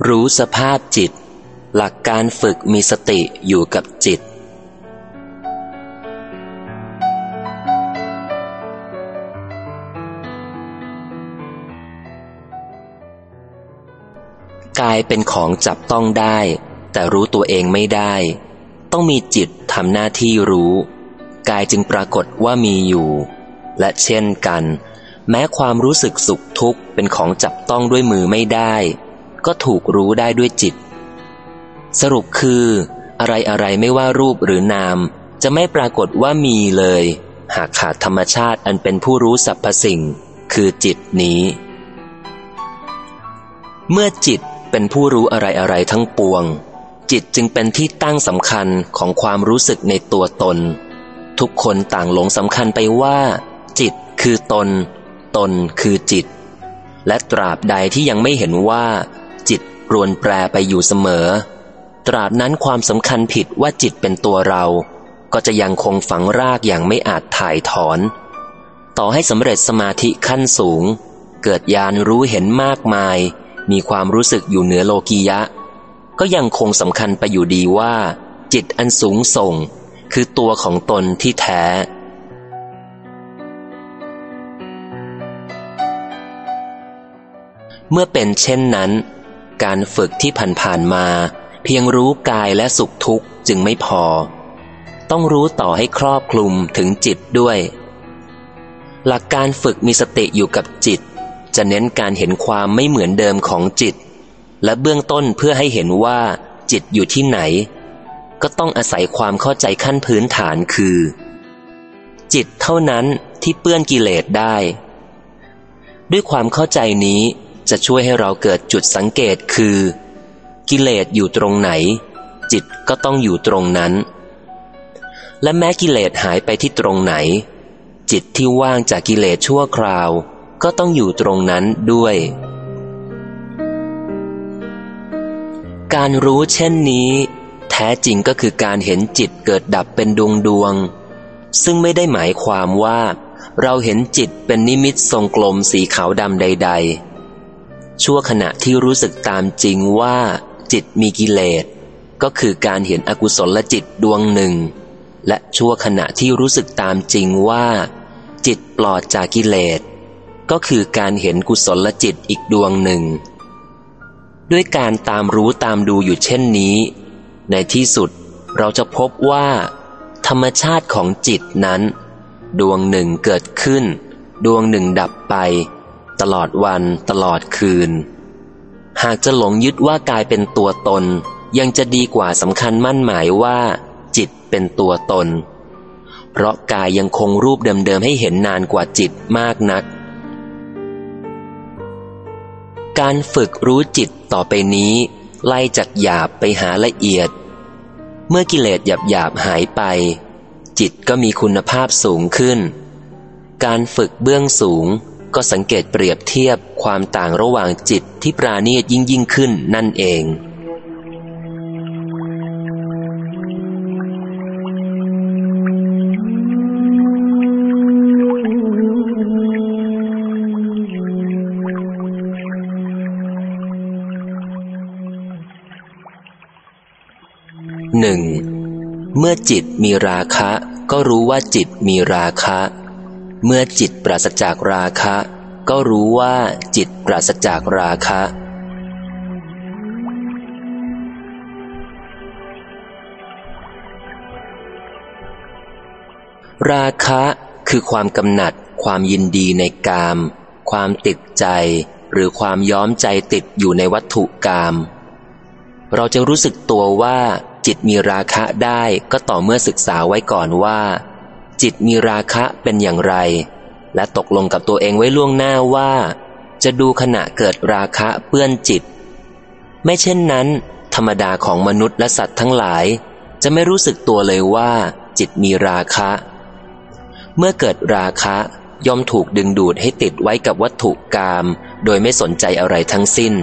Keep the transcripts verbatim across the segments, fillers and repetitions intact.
รู้สภาพจิตหลักการฝึกมีสติอยู่กับจิตกายเป็นของจับต้องได้แต่รู้ตัวเองไม่ได้ต้องมีจิตทำหน้าที่รู้กายจึงปรากฏว่ามีอยู่และเช่นกันแม้ความรู้สึกสุขทุกข์เป็นของจับต้องด้วยมือไม่ได้ก็ถูกรู้ได้ด้วยจิตสรุปคืออะไรอะไรไม่ว่ารูปหรือนามจะไม่ปรากฏว่ามีเลยหากขาดธรรมชาติอันเป็นผู้รู้สรรพสิ่งคือจิตนี้เมื่อจิตเป็นผู้รู้อะไรอะไรทั้งปวงจิตจึงเป็นที่ตั้งสำคัญของความรู้สึกในตัวตนทุกคนต่างหลงสำคัญไปว่าจิตคือตนตนคือจิตและตราบใดที่ยังไม่เห็นว่าจิตรวนแปรไปอยู่เสมอตราบนั้นความสำคัญผิดว่าจิตเป็นตัวเราก็จะยังคงฝังรากอย่างไม่อาจถ่ายถอนต่อให้สำเร็จสมาธิขั้นสูงเกิดญาณรู้เห็นมากมายมีความรู้สึกอยู่เหนือโลกียะก็ยังคงสำคัญไปอยู่ดีว่าจิตอันสูงส่งคือตัวของตนที่แท้เมื่อเป็นเช่นนั้นการฝึกที่ผ่านๆมาเพียงรู้กายและสุขทุกข์จึงไม่พอต้องรู้ต่อให้ครอบคลุมถึงจิตด้วยหลักการฝึกมีสติอยู่กับจิตจะเน้นการเห็นความไม่เหมือนเดิมของจิตและเบื้องต้นเพื่อให้เห็นว่าจิตอยู่ที่ไหนก็ต้องอาศัยความเข้าใจขั้นพื้นฐานคือจิตเท่านั้นที่เปื้อนกิเลสได้ด้วยความเข้าใจนี้จะช่วยให้เราเกิดจุดสังเกตคือกิเลสอยู่ตรงไหนจิตก็ต้องอยู่ตรงนั้นและแม้กิเลสหายไปที่ตรงไหนจิตที่ว่างจากกิเลสชั่วคราวก็ต้องอยู่ตรงนั้นด้วยการรู้เช่นนี้แท้จริงก็คือการเห็นจิตเกิดดับเป็นดวงดวงซึ่งไม่ได้หมายความว่าเราเห็นจิตเป็นนิมิตทรงกลมสีขาวดำใดๆชั่วขณะที่รู้สึกตามจริงว่าจิตมีกิเลสก็คือการเห็นอกุศลจิตดวงหนึ่งและชั่วขณะที่รู้สึกตามจริงว่าจิตปลอดจากกิเลสก็คือการเห็นกุศลจิตอีกดวงหนึ่งด้วยการตามรู้ตามดูอยู่เช่นนี้ในที่สุดเราจะพบว่าธรรมชาติของจิตนั้นดวงหนึ่งเกิดขึ้นดวงหนึ่งดับไปตลอดวันตลอดคืนหากจะหลงยึดว่ากายเป็นตัวตนยังจะดีกว่าสำคัญมั่นหมายว่าจิตเป็นตัวตนเพราะกายยังคงรูปเดิมๆให้เห็นนานกว่าจิตมากนักการฝึกรู้จิตต่อไปนี้ไล่จากหยาบไปหาละเอียดเมื่อกิเลสหยาบๆหายไปจิตก็มีคุณภาพสูงขึ้นการฝึกเบื้องสูงก็สังเกตเปรียบเทียบความต่างระหว่างจิตที่ปราณีตยิ่งยิ่งขึ้นนั่นเองหนึ่งเมื่อจิตมีราคะก็รู้ว่าจิตมีราคะเมื่อจิตปราศจากราคะก็รู้ว่าจิตปราศจากราคะราคะคือความกำหนัดความยินดีในกามความติดใจหรือความย้อมใจติดอยู่ในวัตถุกามเราจะรู้สึกตัวว่าจิตมีราคะได้ก็ต่อเมื่อศึกษาไว้ก่อนว่าจิตมีราคะเป็นอย่างไรและตกลงกับตัวเองไว้ล่วงหน้าว่าจะดูขณะเกิดราคะเปื้อนจิตไม่เช่นนั้นธรรมดาของมนุษย์และสัตว์ทั้งหลายจะไม่รู้สึกตัวเลยว่าจิตมีราคะเมื่อเกิดราคะย่อมถูกดึงดูดให้ติดไว้กับวัตถุกามโดยไม่สนใจอะไรทั้งสิ้น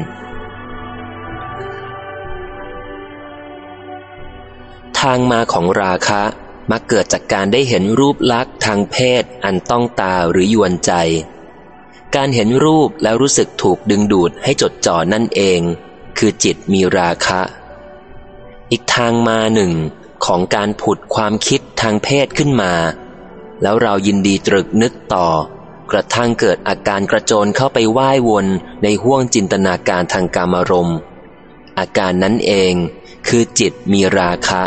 ทางมาของราคะมักเกิดจากการได้เห็นรูปลักษณ์ทางเพศอันต้องตาหรือยวนใจการเห็นรูปแล้วรู้สึกถูกดึงดูดให้จดจ่อนั่นเองคือจิตมีราคะ อีกทางมาหนึ่งของการผุดความคิดทางเพศขึ้นมาแล้วเรายินดีตรึกนึกต่อกระทั่งเกิดอาการกระโจนเข้าไปว่ายวนในห้วงจินตนาการทางกามารมณ์อาการนั้นเองคือจิตมีราคะ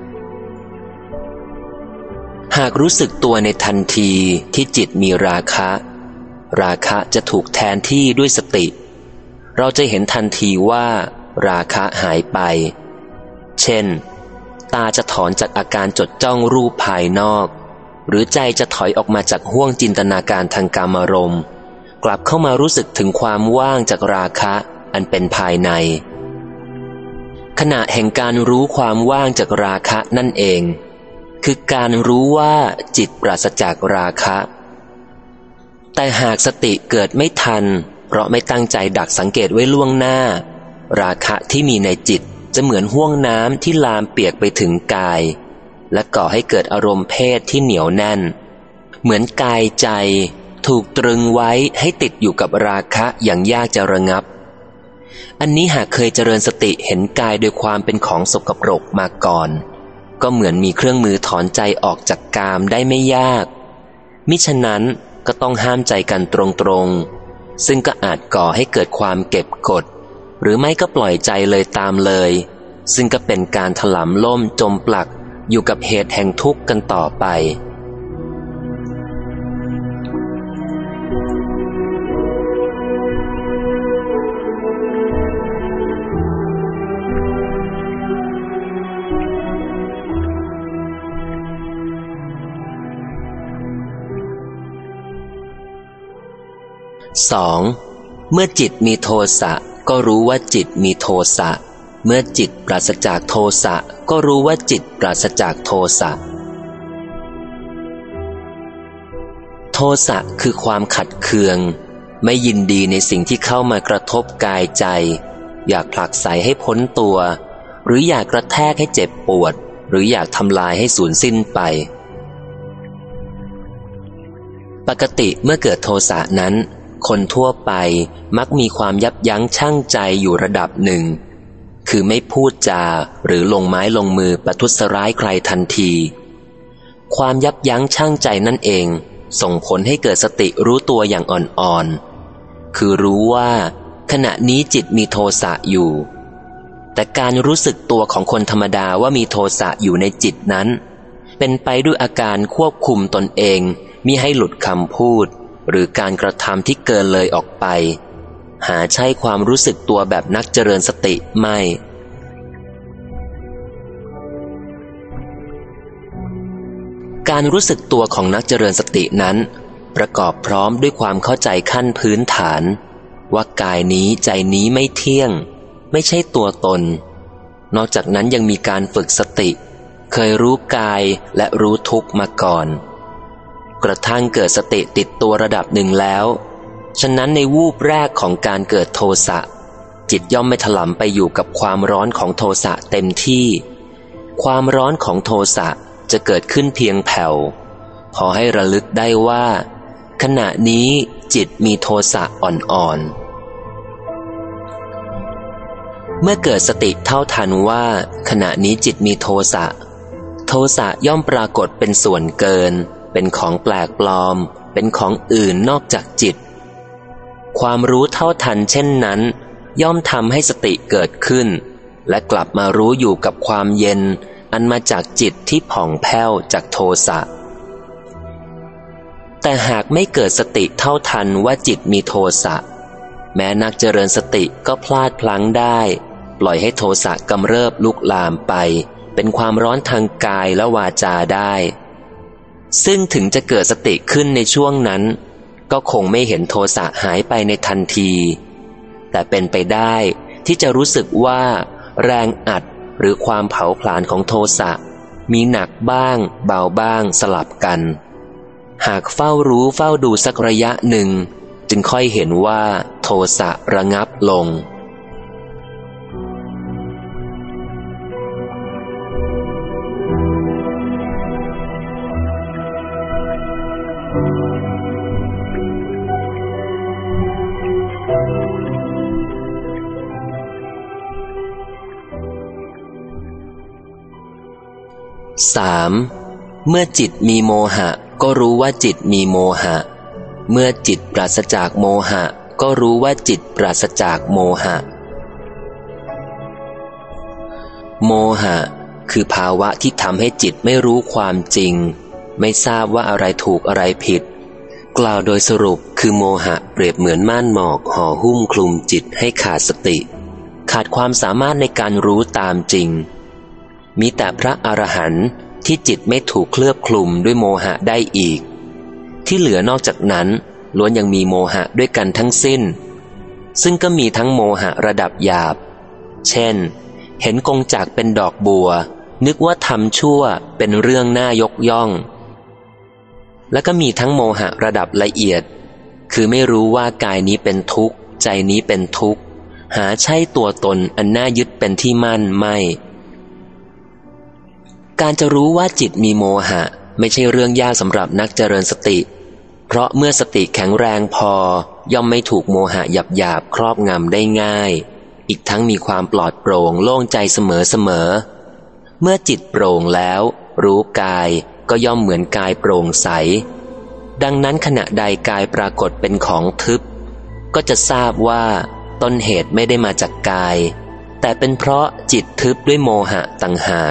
หากรู้สึกตัวในทันทีที่จิตมีราคะราคะจะถูกแทนที่ด้วยสติเราจะเห็นทันทีว่าราคะหายไปเช่นตาจะถอนจากอาการจดจ้องรูปภายนอกหรือใจจะถอยออกมาจากห้วงจินตนาการทางกามารมณ์กลับเข้ามารู้สึกถึงความว่างจากราคะอันเป็นภายในขณะแห่งการรู้ความว่างจากราคะนั่นเองคือการรู้ว่าจิตปราศจากราคะแต่หากสติเกิดไม่ทันเพราะไม่ตั้งใจดักสังเกตไว้ล่วงหน้าราคะที่มีในจิตจะเหมือนห้วงน้ำที่ลามเปียกไปถึงกายและก่อให้เกิดอารมณ์เพศที่เหนียวแน่นเหมือนกายใจถูกตรึงไว้ให้ติดอยู่กับราคะอย่างยากจะระงับอันนี้หากเคยเจริญสติเห็นกายโดยความเป็นของสกปรกมาก่อนก็เหมือนมีเครื่องมือถอนใจออกจากกามได้ไม่ยากมิฉะนั้นก็ต้องห้ามใจกันตรงๆซึ่งก็อาจก่อให้เกิดความเก็บกดหรือไม่ก็ปล่อยใจเลยตามเลยซึ่งก็เป็นการถลำล่มจมปลักอยู่กับเหตุแห่งทุกข์กันต่อไปสองเมื่อจิตมีโทสะก็รู้ว่าจิตมีโทสะเมื่อจิตปราศจากโทสะก็รู้ว่าจิตปราศจากโทสะโทสะคือความขัดเคืองไม่ยินดีในสิ่งที่เข้ามากระทบกายใจอยากผลักไสให้พ้นตัวหรืออยากกระแทกให้เจ็บปวดหรืออยากทำลายให้สูญสิ้นไปปกติเมื่อเกิดโทสะนั้นคนทั่วไปมักมีความยับยั้งชั่งใจอยู่ระดับหนึ่งคือไม่พูดจาหรือลงไม้ลงมือประทุษร้ายใครทันทีความยับยั้งชั่งใจนั่นเองส่งผลให้เกิดสติรู้ตัวอย่างอ่อนๆคือรู้ว่าขณะนี้จิตมีโทสะอยู่แต่การรู้สึกตัวของคนธรรมดาว่ามีโทสะอยู่ในจิตนั้นเป็นไปด้วยอาการควบคุมตนเองมิให้หลุดคำพูดหรือการกระทำที่เกินเลยออกไปหาใช่ความรู้สึกตัวแบบนักเจริญสติไม่การรู้สึกตัวของนักเจริญสตินั้นประกอบพร้อมด้วยความเข้าใจขั้นพื้นฐานว่ากายนี้ใจนี้ไม่เที่ยงไม่ใช่ตัวตนนอกจากนั้นยังมีการฝึกสติเคยรู้กายและรู้ทุกข์มาก่อนกระทั่งเกิดสติติดตัวระดับหนึ่งแล้วฉะนั้นในวูบแรกของการเกิดโทสะจิตย่อมไม่ถลำไปอยู่กับความร้อนของโทสะเต็มที่ความร้อนของโทสะจะเกิดขึ้นเพียงแผ่วพอให้ระลึกได้ว่าขณะนี้จิตมีโทสะอ่อนๆเมื่อเกิดสติเท่าทันว่าขณะนี้จิตมีโทสะโทสะย่อมปรากฏเป็นส่วนเกินเป็นของแปลกปลอมเป็นของอื่นนอกจากจิตความรู้เท่าทันเช่นนั้นย่อมทำให้สติเกิดขึ้นและกลับมารู้อยู่กับความเย็นอันมาจากจิตที่ผ่องแผ้วจากโทสะแต่หากไม่เกิดสติเท่าทันว่าจิตมีโทสะแม้นักเจริญสติก็พลาดพลั้งได้ปล่อยให้โทสะกำเริบลุกลามไปเป็นความร้อนทางกายและวาจาได้ซึ่งถึงจะเกิดสติขึ้นในช่วงนั้นก็คงไม่เห็นโทสะหายไปในทันทีแต่เป็นไปได้ที่จะรู้สึกว่าแรงอัดหรือความเผาผลาญของโทสะมีหนักบ้างเบาบ้างสลับกันหากเฝ้ารู้เฝ้าดูสักระยะหนึ่งจึงค่อยเห็นว่าโทสะระงับลงสาม เมื่อจิตมีโมหะก็รู้ว่าจิตมีโมหะเมื่อจิตปราศจากโมหะก็รู้ว่าจิตปราศจากโมหะโมหะคือภาวะที่ทำให้จิตไม่รู้ความจริงไม่ทราบว่าอะไรถูกอะไรผิดกล่าวโดยสรุปคือโมหะเปรียบเหมือนม่านหมอกห่อหุ้มคลุมจิตให้ขาดสติขาดความสามารถในการรู้ตามจริงมีแต่พระอรหันต์ที่จิตไม่ถูกเคลือบคลุมด้วยโมหะได้อีกที่เหลือนอกจากนั้นล้วนยังมีโมหะด้วยกันทั้งสิ้นซึ่งก็มีทั้งโมหะระดับหยาบเช่นเห็นกงจักรเป็นดอกบัวนึกว่าทำชั่วเป็นเรื่องน่ายกย่องและก็มีทั้งโมหะระดับละเอียดคือไม่รู้ว่ากายนี้เป็นทุกข์ใจนี้เป็นทุกข์หาใช่ตัวตนอันน่ายึดเป็นที่มั่นไม่การจะรู้ว่าจิตมีโมหะไม่ใช่เรื่องยากสำหรับนักเจริญสติเพราะเมื่อสติแข็งแรงพอย่อมไม่ถูกโมหะหยาบๆครอบงำได้ง่ายอีกทั้งมีความปลอดโปร่งโล่งใจเสมอๆเมื่อจิตโปร่งแล้วรู้กายก็ย่อมเหมือนกายโปร่งใสดังนั้นขณะใดกายปรากฏเป็นของทึบก็จะทราบว่าต้นเหตุไม่ได้มาจากกายแต่เป็นเพราะจิตทึบด้วยโมหะต่างหาก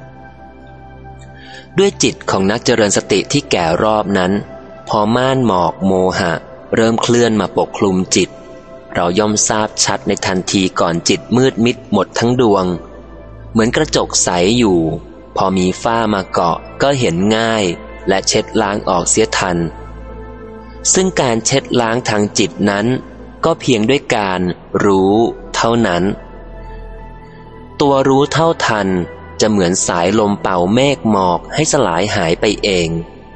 ด้วยจิตของนักเจริญสติที่แก่รอบนั้นพอม่านหมอกโมหะเริ่มเคลื่อนมาปกคลุมจิตเราย่อมทราบชัดในทันทีก่อนจิตมืดมิดหมดทั้งดวงเหมือนกระจกใสอยู่พอมีฝ้ามาเกาะก็เห็นง่ายและเช็ดล้างออกเสียทันซึ่งการเช็ดล้างทางจิตนั้นก็เพียงด้วยการรู้เท่านั้นตัวรู้เท่าทันจะเหมือนสายลมเป่าเมฆหมอกให้สลายหายไปเอง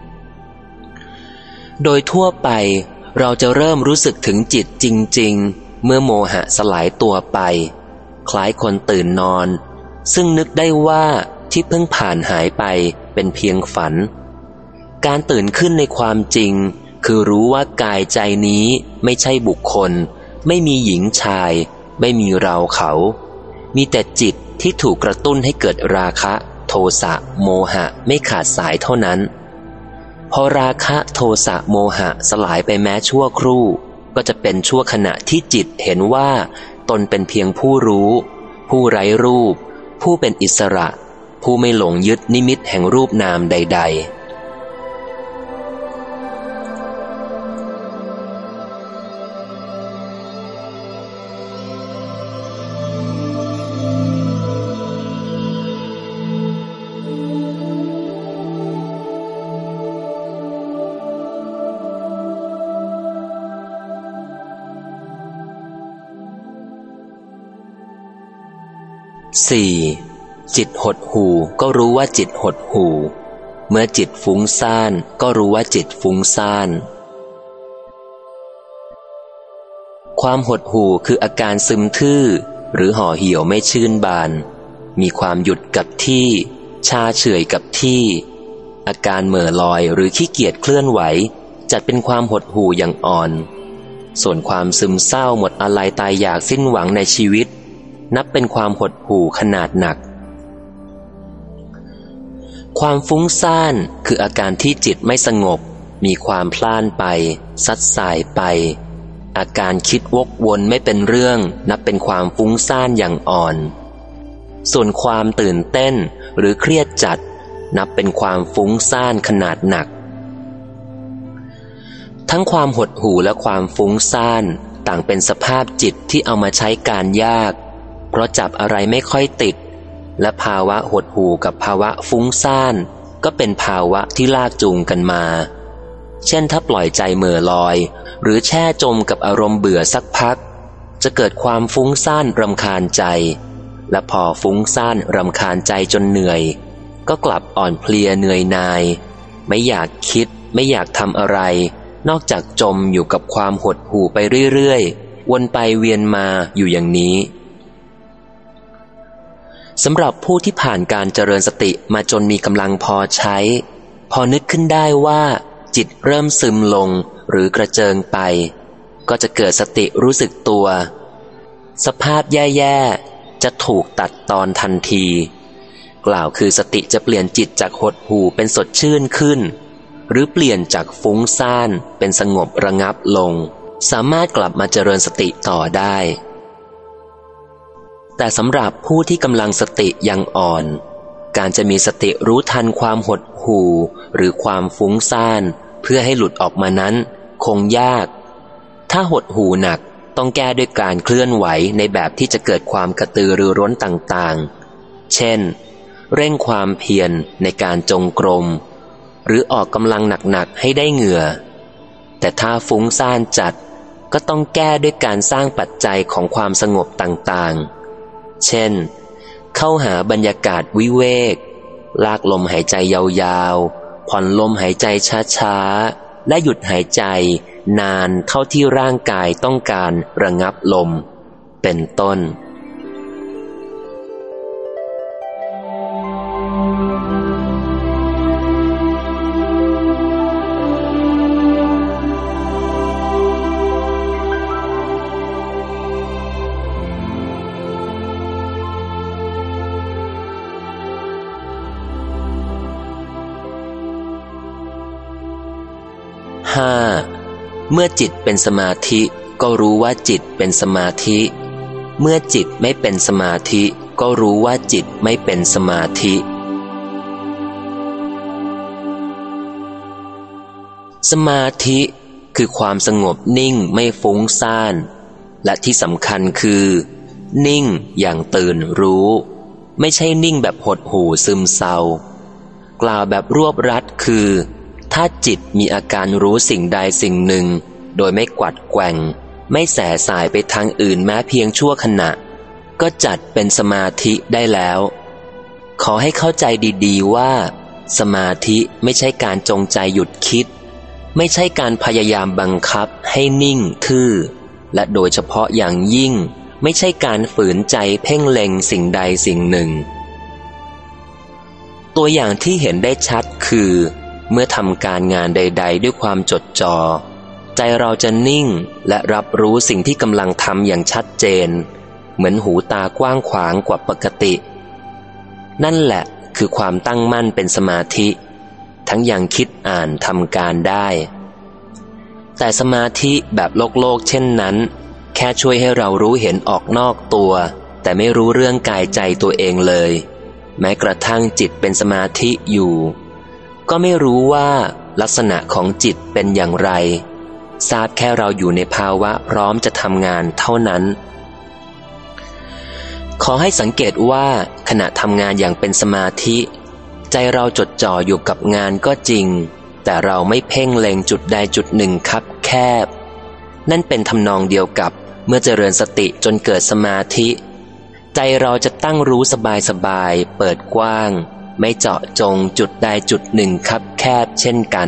โดยทั่วไปเราจะเริ่มรู้สึกถึงจิตจริงๆเมื่อโมหะสลายตัวไปคล้ายคนตื่นนอนซึ่งนึกได้ว่าที่เพิ่งผ่านหายไปเป็นเพียงฝันการตื่นขึ้นในความจริงคือรู้ว่ากายใจนี้ไม่ใช่บุคคลไม่มีหญิงชายไม่มีเราเขามีแต่จิตที่ถูกกระตุ้นให้เกิดราคะโทสะโมหะไม่ขาดสายเท่านั้นพอราคะโทสะโมหะสลายไปแม้ชั่วครู่ก็จะเป็นชั่วขณะที่จิตเห็นว่าตนเป็นเพียงผู้รู้ผู้ไร้รูปผู้เป็นอิสระผู้ไม่หลงยึดนิมิตแห่งรูปนามใดๆสี่ จิตหดหู่ก็รู้ว่าจิตหดหู่เมื่อจิตฟุ้งซ่านก็รู้ว่าจิตฟุ้งซ่านความหดหู่คืออาการซึมทื่อหรือห่อเหี่ยวไม่ชื่นบานมีความหยุดกับที่ชาเฉื่อยกับที่อาการเหม่อลอยหรือขี้เกียจเคลื่อนไหวจัดเป็นความหดหู่อย่างอ่อนส่วนความซึมเศร้าหมดอาลัยตายอยากสิ้นหวังในชีวิตนับเป็นความหดหู่ขนาดหนักความฟุ้งซ่านคืออาการที่จิตไม่สงบมีความพล่านไปซัดสายไปอาการคิดวกวนไม่เป็นเรื่องนับเป็นความฟุ้งซ่านอย่างอ่อนส่วนความตื่นเต้นหรือเครียดจัดนับเป็นความฟุ้งซ่านขนาดหนักทั้งความหดหู่และความฟุ้งซ่านต่างเป็นสภาพจิตที่เอามาใช้การยากเพราะจับอะไรไม่ค่อยติดและภาวะหดหู่กับภาวะฟุ้งซ่านก็เป็นภาวะที่ลากจูงกันมาเช่นถ้าปล่อยใจเหม่อลอยหรือแช่จมกับอารมณ์เบื่อสักพักจะเกิดความฟุ้งซ่านรำคาญใจและพอฟุ้งซ่านรำคาญใจจนเหนื่อยก็กลับอ่อนเพลียเหนื่อยหน่ายไม่อยากคิดไม่อยากทำอะไรนอกจากจมอยู่กับความหดหู่ไปเรื่อยๆวนไปเวียนมาอยู่อย่างนี้สำหรับผู้ที่ผ่านการเจริญสติมาจนมีกำลังพอใช้พอนึกขึ้นได้ว่าจิตเริ่มซึมลงหรือกระเจิงไปก็จะเกิดสติรู้สึกตัวสภาพแย่ๆจะถูกตัดตอนทันทีกล่าวคือสติจะเปลี่ยนจิตจากหดหู่เป็นสดชื่นขึ้นหรือเปลี่ยนจากฟุ้งซ่านเป็นสงบระงับลงสามารถกลับมาเจริญสติต่อได้แต่สำหรับผู้ที่กำลังสติยังอ่อนการจะมีสติรู้ทันความหดหู่หรือความฟุ้งซ่านเพื่อให้หลุดออกมานั้นคงยากถ้าหดหู่หนักต้องแก้ด้วยการเคลื่อนไหวในแบบที่จะเกิดความกระตือรือร้นต่างๆเช่นเร่งความเพียรในการจงกรมหรือออกกำลังหนักๆให้ได้เหงื่อแต่ถ้าฟุ้งซ่านจัดก็ต้องแก้ด้วยการสร้างปัจจัยของความสงบต่างๆเช่นเข้าหาบรรยากาศวิเวกลากลมหายใจยาวๆผ่อนลมหายใจช้าๆและหยุดหายใจนานเท่าที่ร่างกายต้องการระงับลมเป็นต้นห้าเมื่อจิตเป็นสมาธิก็รู้ว่าจิตเป็นสมาธิเมื่อจิตไม่เป็นสมาธิก็รู้ว่าจิตไม่เป็นสมาธิสมาธิคือความสงบนิ่งไม่ฟุ้งซ่านและที่สำคัญคือนิ่งอย่างตื่นรู้ไม่ใช่นิ่งแบบหดหู่ซึมเศร้ากล่าวแบบรวบรัดคือถ้าจิตมีอาการรู้สิ่งใดสิ่งหนึ่งโดยไม่กวัดแกว่งไม่แส่สายไปทางอื่นแม้เพียงชั่วขณะก็จัดเป็นสมาธิได้แล้วขอให้เข้าใจดีๆว่าสมาธิไม่ใช่การจงใจหยุดคิดไม่ใช่การพยายามบังคับให้นิ่งทื่อและโดยเฉพาะอย่างยิ่งไม่ใช่การฝืนใจเพ่งเล็งสิ่งใดสิ่งหนึ่งตัวอย่างที่เห็นได้ชัดคือเมื่อทำการงานใดๆด้วยความจดจ่อใจเราจะนิ่งและรับรู้สิ่งที่กำลังทำอย่างชัดเจนเหมือนหูตากว้างขวางกว่าปกตินั่นแหละคือความตั้งมั่นเป็นสมาธิทั้งยังคิดอ่านทำการได้แต่สมาธิแบบโลกโลกเช่นนั้นแค่ช่วยให้เรารู้เห็นออกนอกตัวแต่ไม่รู้เรื่องกายใจตัวเองเลยแม้กระทั่งจิตเป็นสมาธิอยู่ก็ไม่รู้ว่าลักษณะของจิตเป็นอย่างไรทราบแค่เราอยู่ในภาวะพร้อมจะทำงานเท่านั้นขอให้สังเกตว่าขณะทำงานอย่างเป็นสมาธิใจเราจดจ่ออยู่กับงานก็จริงแต่เราไม่เพ่งเล็งจุดใดจุดหนึ่งคับแคบนั่นเป็นทำนองเดียวกับเมื่อเจริญสติจนเกิดสมาธิใจเราจะตั้งรู้สบายๆเปิดกว้างไม่เจาะจงจุดใดจุดหนึ่งคับแคบเช่นกัน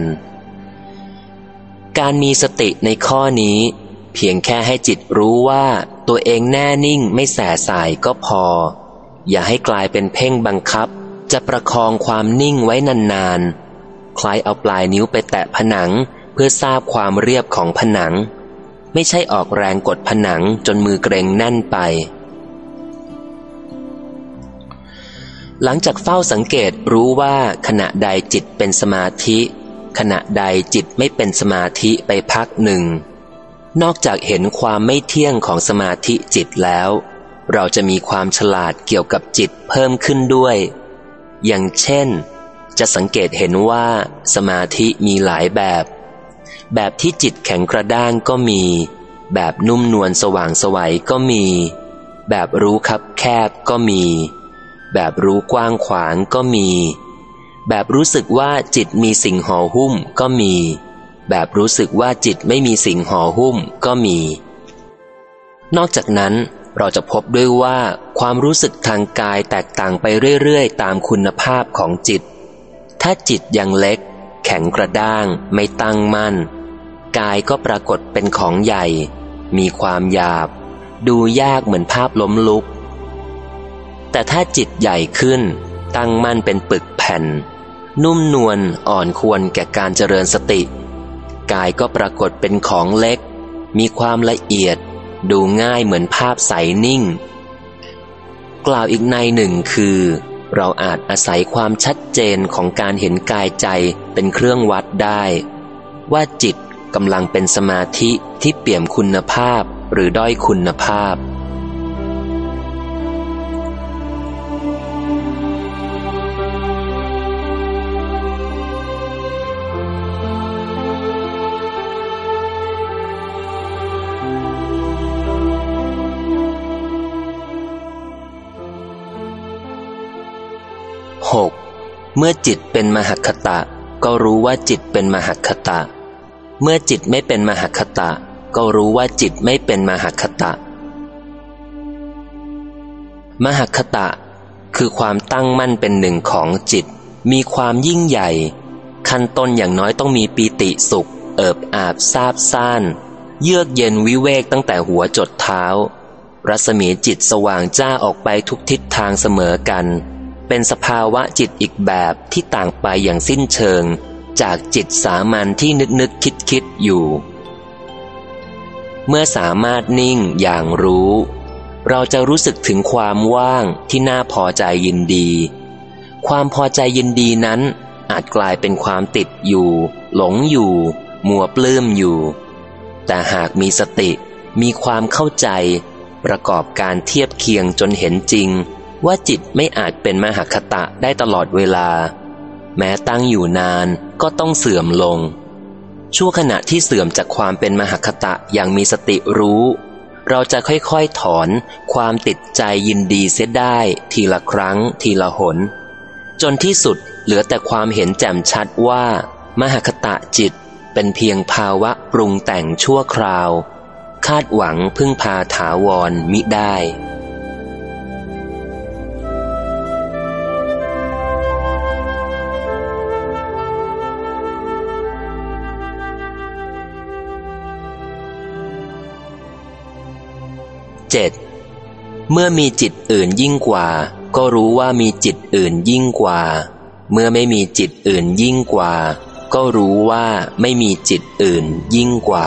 การมีสติในข้อนี้เพียงแค่ให้จิตรู้ว่าตัวเองแน่นิ่งไม่แส่สายก็พออย่าให้กลายเป็นเพ่งบังคับจะประคองความนิ่งไว้นานๆคล้ายเอาปลายนิ้วไปแตะผนังเพื่อทราบความเรียบของผนังไม่ใช่ออกแรงกดผนังจนมือเกร็งแน่นไปหลังจากเฝ้าสังเกตรู้ว่าขณะใดจิตเป็นสมาธิขณะใดจิตไม่เป็นสมาธิไปพักหนึ่งนอกจากเห็นความไม่เที่ยงของสมาธิจิตแล้วเราจะมีความฉลาดเกี่ยวกับจิตเพิ่มขึ้นด้วยอย่างเช่นจะสังเกตเห็นว่าสมาธิมีหลายแบบแบบที่จิตแข็งกระด้างก็มีแบบนุ่มนวลสว่างไสวก็มีแบบรู้คับแคบก็มีแบบรู้กว้างขวางก็มีแบบรู้สึกว่าจิตมีสิ่งห่อหุ้มก็มีแบบรู้สึกว่าจิตไม่มีสิ่งห่อหุ้มก็มีนอกจากนั้นเราจะพบด้วยว่าความรู้สึกทางกายแตกต่างไปเรื่อยๆตามคุณภาพของจิตถ้าจิตยังเล็กแข็งกระด้างไม่ตั้งมั่นกายก็ปรากฏเป็นของใหญ่มีความหยาบดูยากเหมือนภาพล้มลุกแต่ถ้าจิตใหญ่ขึ้นตั้งมั่นเป็นปึกแผ่นนุ่มนวลอ่อนควรแก่การเจริญสติกายก็ปรากฏเป็นของเล็กมีความละเอียดดูง่ายเหมือนภาพใสนิ่งกล่าวอีกในหนึ่งคือเราอาจอาศัยความชัดเจนของการเห็นกายใจเป็นเครื่องวัดได้ว่าจิตกำลังเป็นสมาธิที่เปี่ยมคุณภาพหรือด้อยคุณภาพหกเมื่อจิตเป็นมหคตะก็รู้ว่าจิตเป็นมหคตะเมื่อจิตไม่เป็นมหคตะก็รู้ว่าจิตไม่เป็นมหคตะมหคตะคือความตั้งมั่นเป็นหนึ่งของจิตมีความยิ่งใหญ่ขั้นต้นอย่างน้อยต้องมีปีติสุขเอิบอาบซาบซ่านเยือกเย็นวิเวกตั้งแต่หัวจดเท้ารัศมีจิตสว่างจ้าออกไปทุกทิศทางเสมอกันเป็นสภาวะจิตอีกแบบที่ต่างไปอย่างสิ้นเชิงจากจิตสามัญที่นึกนึกคิดคิดอยู่เมื่อสามารถนิ่งอย่างรู้เราจะรู้สึกถึงความว่างที่น่าพอใจยินดีความพอใจยินดีนั้นอาจกลายเป็นความติดอยู่หลงอยู่มัวปลื้มอยู่แต่หากมีสติมีความเข้าใจประกอบการเทียบเคียงจนเห็นจริงว่าจิตไม่อาจเป็นมหคตะได้ตลอดเวลาแม้ตั้งอยู่นานก็ต้องเสื่อมลงชั่วขณะที่เสื่อมจากความเป็นมหคตะอย่างมีสติรู้เราจะค่อยๆถอนความติดใจยินดีเสียได้ทีละครั้งทีละหนจนที่สุดเหลือแต่ความเห็นแจ่มชัดว่ามหคตะจิตเป็นเพียงภาวะปรุงแต่งชั่วคราวคาดหวังพึ่งพาถาวรมิได้เจ็ดเมื่อมีจิตอื่นยิ่งกว่าก็รู้ว่ามีจิตอื่นยิ่งกว่าเมื่อไม่มีจิตอื่นยิ่งกว่าก็รู้ว่าไม่มีจิตอื่นยิ่งกว่า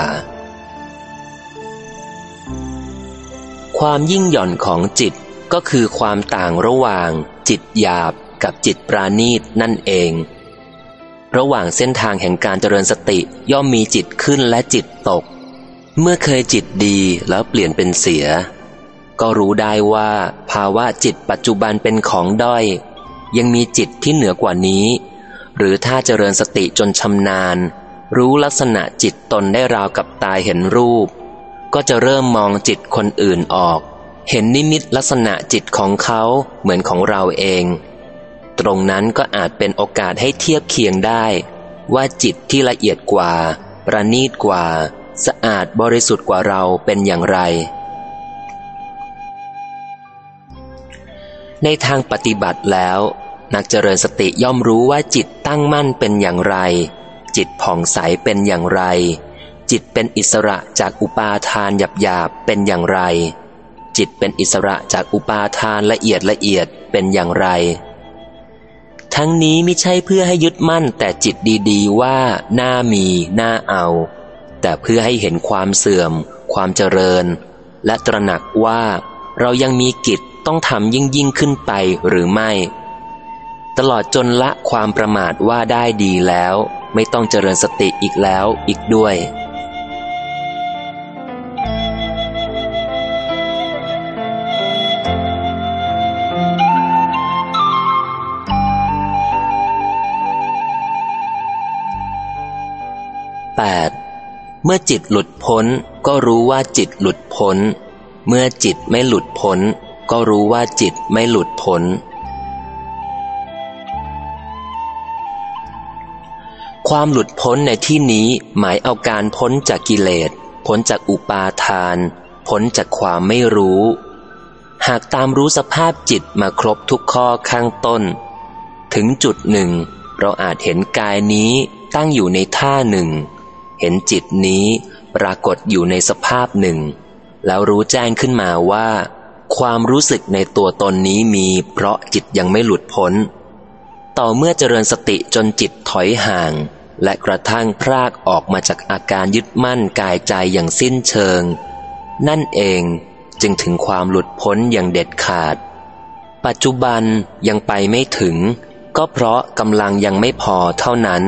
ความยิ่งหย่อนของจิตก็คือความต่างระหว่างจิตหยาบกับจิตปราณีตนั่นเองระหว่างเส้นทางแห่งการเจริญสติย่อมมีจิตขึ้นและจิตตกเมื่อเคยจิตดีแล้วเปลี่ยนเป็นเสียก็รู้ได้ว่าภาวะจิตปัจจุบันเป็นของด้อยยังมีจิตที่เหนือกว่านี้หรือถ้าเจริญสติจนชำนาญรู้ลักษณะจิตตนได้ราวกับตาเห็นรูปก็จะเริ่มมองจิตคนอื่นออกเห็นนิมิตลักษณะจิตของเขาเหมือนของเราเองตรงนั้นก็อาจเป็นโอกาสให้เทียบเคียงได้ว่าจิตที่ละเอียดกว่าประณีตกว่าสะอาดบริสุทธิ์กว่าเราเป็นอย่างไรในทางปฏิบัติแล้วนักเจริญสติย่อมรู้ว่าจิตตั้งมั่นเป็นอย่างไรจิตผ่องใสเป็นอย่างไรจิตเป็นอิสระจากอุปาทานหยาบๆเป็นอย่างไรจิตเป็นอิสระจากอุปาทานละเอียดละเอียดเป็นอย่างไรทั้งนี้ไม่ใช่เพื่อให้ยึดมั่นแต่จิตดีๆว่าน่ามีน่าเอาแต่เพื่อให้เห็นความเสื่อมความเจริญและตระหนักว่าเรายังมีกิจต้องทำยิ่งยิ่งขึ้นไปหรือไม่ตลอดจนละความประมาทว่าได้ดีแล้วไม่ต้องเจริญสติอีกแล้วอีกด้วยแปดเมื่อจิตหลุดพ้นก็รู้ว่าจิตหลุดพ้นเมื่อจิตไม่หลุดพ้นก็รู้ว่าจิตไม่หลุดพ้นความหลุดพ้นในที่นี้หมายเอาการพ้นจากกิเลสพ้นจากอุปาทานพ้นจากความไม่รู้หากตามรู้สภาพจิตมาครบทุกข้อข้างต้นถึงจุดหนึ่งเราอาจเห็นกายนี้ตั้งอยู่ในท่าหนึ่งเห็นจิตนี้ปรากฏอยู่ในสภาพหนึ่งแล้วรู้แจ้งขึ้นมาว่าความรู้สึกในตัวตนนี้มีเพราะจิตยังไม่หลุดพ้นต่อเมื่อเจริญสติจนจิตถอยห่างและกระทั่งพรากออกมาจากอาการยึดมั่นกายใจอย่างสิ้นเชิงนั่นเองจึงถึงความหลุดพ้นอย่างเด็ดขาดปปัจจุบันยังไปไม่ถึงก็เพราะกำลังยังไม่พอเท่านั้น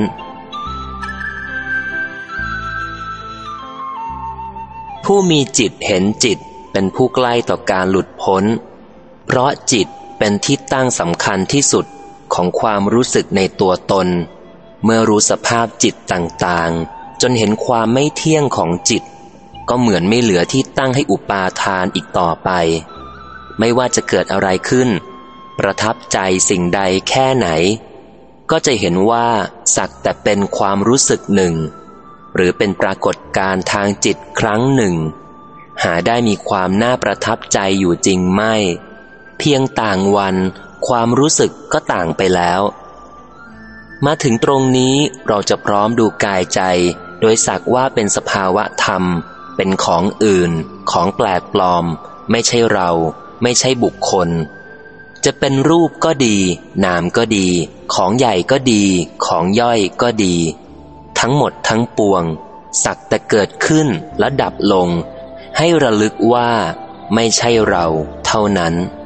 ผู้มีจิตเห็นจิตเป็นผู้ใกล้ต่อการหลุดพ้นเพราะจิตเป็นที่ตั้งสำคัญที่สุดของความรู้สึกในตัวตนเมื่อรู้สภาพจิตต่างๆจนเห็นความไม่เที่ยงของจิตก็เหมือนไม่เหลือที่ตั้งให้อุปาทานอีกต่อไปไม่ว่าจะเกิดอะไรขึ้นประทับใจสิ่งใดแค่ไหนก็จะเห็นว่าสักแต่เป็นความรู้สึกหนึ่งหรือเป็นปรากฏการณ์ทางจิตครั้งหนึ่งหาได้มีความน่าประทับใจอยู่จริงไม่เพียงต่างวันความรู้สึกก็ต่างไปแล้วมาถึงตรงนี้เราจะพร้อมดูกายใจโดยสักว่าเป็นสภาวะธรรมเป็นของอื่นของแปลกปลอมไม่ใช่เราไม่ใช่บุคคลจะเป็นรูปก็ดีนามก็ดีของใหญ่ก็ดีของย่อยก็ดีทั้งหมดทั้งปวงสักแต่เกิดขึ้นและดับลงให้ระลึกว่าไม่ใช่เราเท่านั้น